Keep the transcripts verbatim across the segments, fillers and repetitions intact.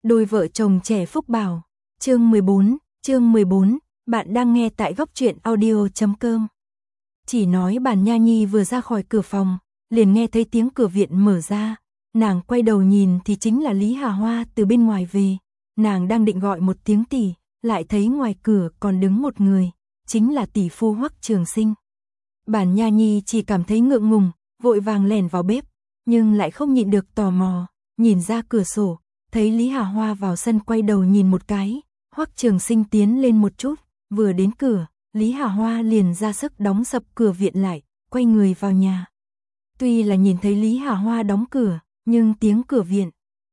Đôi vợ chồng trẻ phúc bảo. Chương mười bốn, chương mười bốn, bạn đang nghe tại góc truyện audio chấm com. Chỉ nói Bản Nha Nhi vừa ra khỏi cửa phòng, liền nghe thấy tiếng cửa viện mở ra, nàng quay đầu nhìn thì chính là Lý Hà Hoa từ bên ngoài về, nàng đang định gọi một tiếng tỷ, lại thấy ngoài cửa còn đứng một người, chính là tỷ phu Hoắc Trường Sinh. Bản Nha Nhi chỉ cảm thấy ngượng ngùng, vội vàng lẻn vào bếp, nhưng lại không nhịn được tò mò, nhìn ra cửa sổ, thấy Lý Hà Hoa vào sân quay đầu nhìn một cái, Hoắc Trường Sinh tiến lên một chút, vừa đến cửa, Lý Hà Hoa liền ra sức đóng sập cửa viện lại, quay người vào nhà. Tuy là nhìn thấy Lý Hà Hoa đóng cửa, nhưng tiếng cửa viện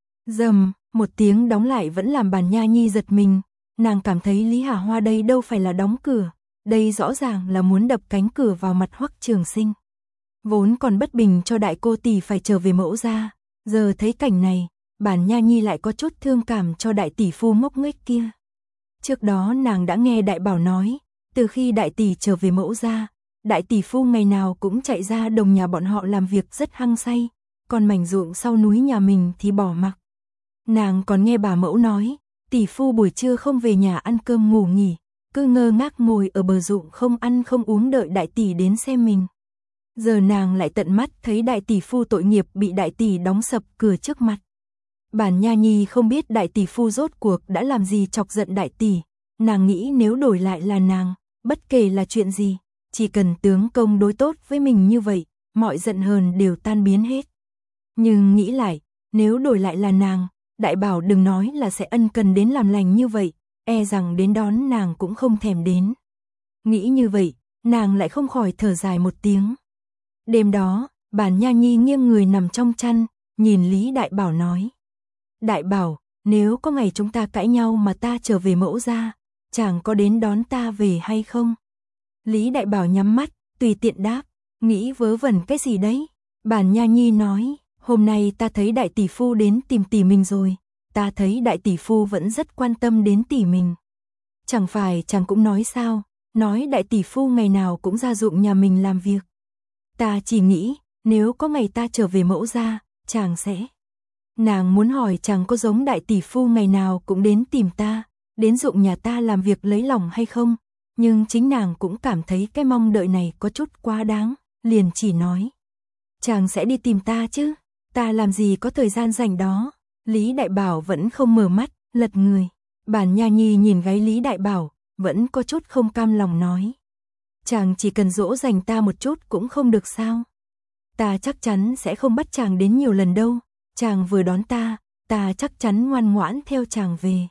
rầm, một tiếng đóng lại vẫn làm Bản Nha Nhi giật mình, nàng cảm thấy Lý Hà Hoa đây đâu phải là đóng cửa, đây rõ ràng là muốn đập cánh cửa vào mặt Hoắc Trường Sinh. Vốn còn bất bình cho đại cô tỷ phải trở về mẫu gia, giờ thấy cảnh này, Bản Nha Nhi lại có chút thương cảm cho đại tỷ phu ngốc nghếch kia. Trước đó nàng đã nghe đại bảo nói, từ khi đại tỷ trở về mẫu gia, đại tỷ phu ngày nào cũng chạy ra đồng nhà bọn họ làm việc rất hăng say, còn mảnh ruộng sau núi nhà mình thì bỏ mặc. Nàng còn nghe bà mẫu nói, tỷ phu buổi trưa không về nhà ăn cơm ngủ nghỉ, cứ ngơ ngác ngồi ở bờ ruộng không ăn không uống đợi đại tỷ đến xem mình. Giờ nàng lại tận mắt thấy đại tỷ phu tội nghiệp bị đại tỷ đóng sập cửa trước mặt. Bản Nha Nhi không biết đại tỷ phu rốt cuộc đã làm gì chọc giận đại tỷ, nàng nghĩ nếu đổi lại là nàng, bất kể là chuyện gì, chỉ cần tướng công đối tốt với mình như vậy, mọi giận hờn đều tan biến hết. Nhưng nghĩ lại, nếu đổi lại là nàng, đại bảo đừng nói là sẽ ân cần đến làm lành như vậy, e rằng đến đón nàng cũng không thèm đến. Nghĩ như vậy, nàng lại không khỏi thở dài một tiếng. Đêm đó, Bản Nha Nhi nghiêng người nằm trong chăn, nhìn Lý Đại Bảo nói. Đại Bảo, nếu có ngày chúng ta cãi nhau mà ta trở về mẫu gia, chàng có đến đón ta về hay không? Lý Đại Bảo nhắm mắt, tùy tiện đáp, nghĩ vớ vẩn cái gì đấy? Bản Nha Nhi nói, hôm nay ta thấy đại tỷ phu đến tìm tỷ mình rồi, ta thấy đại tỷ phu vẫn rất quan tâm đến tỷ mình. Chẳng phải chàng cũng nói sao, nói đại tỷ phu ngày nào cũng ra ruộng nhà mình làm việc. Ta chỉ nghĩ, nếu có ngày ta trở về mẫu gia, chàng sẽ... Nàng muốn hỏi chàng có giống đại tỷ phu ngày nào cũng đến tìm ta, đến ruộng nhà ta làm việc lấy lòng hay không, nhưng chính nàng cũng cảm thấy cái mong đợi này có chút quá đáng, liền chỉ nói. Chàng sẽ đi tìm ta chứ, ta làm gì có thời gian rảnh đó. Lý Đại Bảo vẫn không mở mắt, lật người. Bản Nha Nhi nhìn gáy Lý Đại Bảo, vẫn có chút không cam lòng nói. Chàng chỉ cần dỗ dành ta một chút cũng không được sao. Ta chắc chắn sẽ không bắt chàng đến nhiều lần đâu. Chàng vừa đón ta, ta chắc chắn ngoan ngoãn theo chàng về.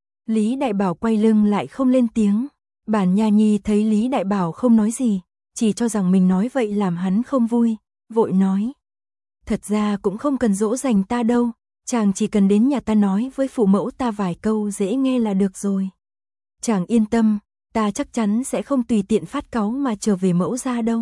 Lý Đại Bảo quay lưng lại không lên tiếng. Bản Nha Nhi thấy Lý Đại Bảo không nói gì, chỉ cho rằng mình nói vậy làm hắn không vui, vội nói. Thật ra cũng không cần dỗ dành ta đâu, chàng chỉ cần đến nhà ta nói với phụ mẫu ta vài câu dễ nghe là được rồi. Chàng yên tâm, ta chắc chắn sẽ không tùy tiện phát cáu mà trở về mẫu gia đâu.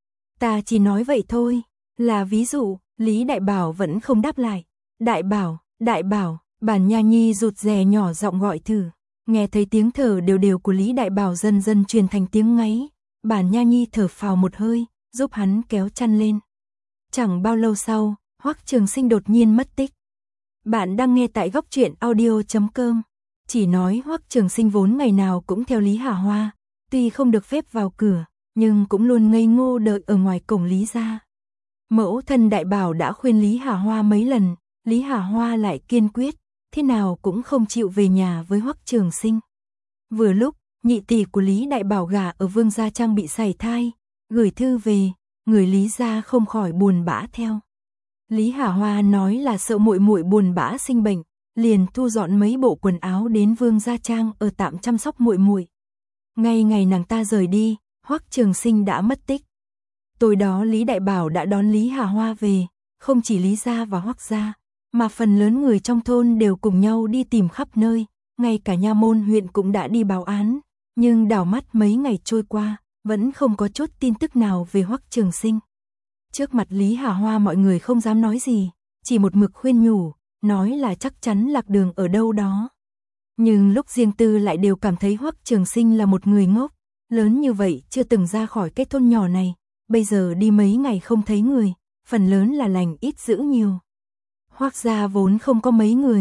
Ta chỉ nói vậy thôi, là ví dụ. Lý Đại Bảo vẫn không đáp lại. Đại Bảo, Đại Bảo, Bản Nha Nhi rụt rè nhỏ giọng gọi thử. Nghe thấy tiếng thở đều đều của Lý Đại Bảo dần dần truyền thành tiếng ngáy. Bản Nha Nhi thở phào một hơi, giúp hắn kéo chăn lên. Chẳng bao lâu sau, Hoắc Trường Sinh đột nhiên mất tích. Bạn đang nghe tại góc truyện audio chấm com. Chỉ nói Hoắc Trường Sinh vốn ngày nào cũng theo Lý Hà Hoa, tuy không được phép vào cửa, nhưng cũng luôn ngây ngô đợi ở ngoài cổng Lý gia. Mẫu thân Đại Bảo đã khuyên Lý Hà Hoa mấy lần, Lý Hà Hoa lại kiên quyết, thế nào cũng không chịu về nhà với Hoắc Trường Sinh. Vừa lúc, nhị tỷ của Lý Đại Bảo gả ở Vương gia trang bị sảy thai, gửi thư về, người Lý gia không khỏi buồn bã theo. Lý Hà Hoa nói là sợ muội muội buồn bã sinh bệnh, liền thu dọn mấy bộ quần áo đến Vương gia trang ở tạm chăm sóc muội muội. Ngay ngày nàng ta rời đi, Hoắc Trường Sinh đã mất tích. Tối đó Lý Đại Bảo đã đón Lý Hà Hoa về, không chỉ Lý gia và Hoắc gia, mà phần lớn người trong thôn đều cùng nhau đi tìm khắp nơi, ngay cả nha môn huyện cũng đã đi báo án, nhưng đảo mắt mấy ngày trôi qua, vẫn không có chút tin tức nào về Hoắc Trường Sinh. Trước mặt Lý Hà Hoa mọi người không dám nói gì, chỉ một mực khuyên nhủ, nói là chắc chắn lạc đường ở đâu đó. Nhưng lúc riêng tư lại đều cảm thấy Hoắc Trường Sinh là một người ngốc, lớn như vậy chưa từng ra khỏi cái thôn nhỏ này. Bây giờ đi mấy ngày không thấy người, phần lớn là lành ít dữ nhiều. Hoắc gia vốn không có mấy người,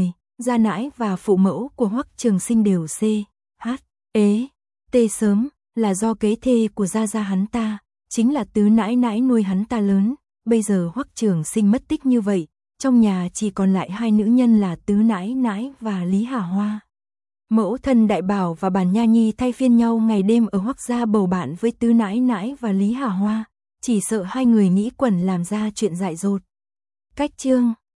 gia nãi và phụ mẫu của Hoắc Trường Sinh đều c, h, ế, t sớm, là do kế thê của gia gia hắn ta, chính là tứ nãi nãi nuôi hắn ta lớn, bây giờ Hoắc Trường Sinh mất tích như vậy, trong nhà chỉ còn lại hai nữ nhân là tứ nãi nãi và Lý Hà Hoa. Mẫu thân Đại Bảo và Bàn Nha Nhi thay phiên nhau ngày đêm ở Hoắc gia bầu bạn với tứ nãi nãi và Lý Hà Hoa, chỉ sợ hai người nghĩ quẩn làm ra chuyện dại dột. Cách chương